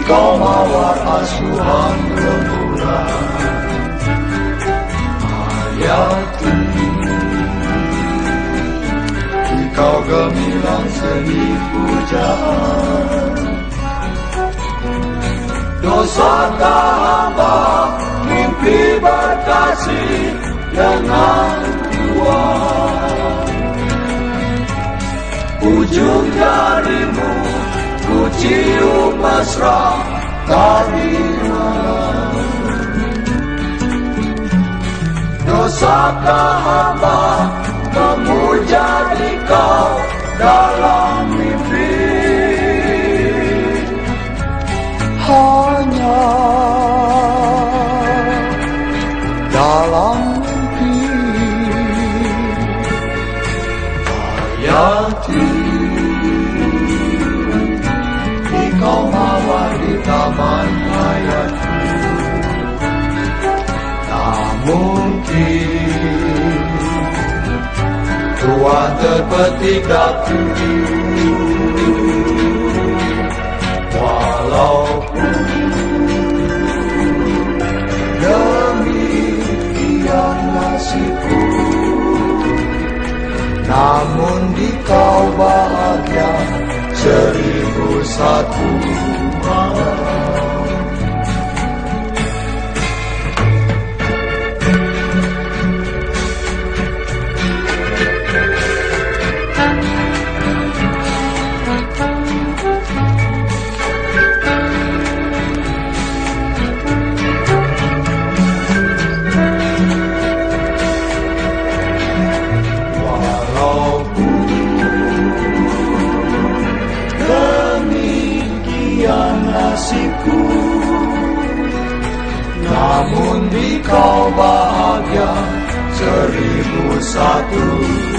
Engkau mawar asuhan rembulan hayati, Engkau gemilang seni pujaan. Dosakah hamba mimpi berkasih dengan Tuhan? Ujung jarimu ku cium mesra tadi malam. Dosakah hamba memuja Dikau dalam mimpi? Hanya dalam mimpi. Hayati, Engkau mawar di taman hayatku. Tak mungkin Tuhan terpetik daku, walaupun demikian nasibku. Namun Dikau bahagia 1001 malam. Nasibku, namun Dikau bahagia 1001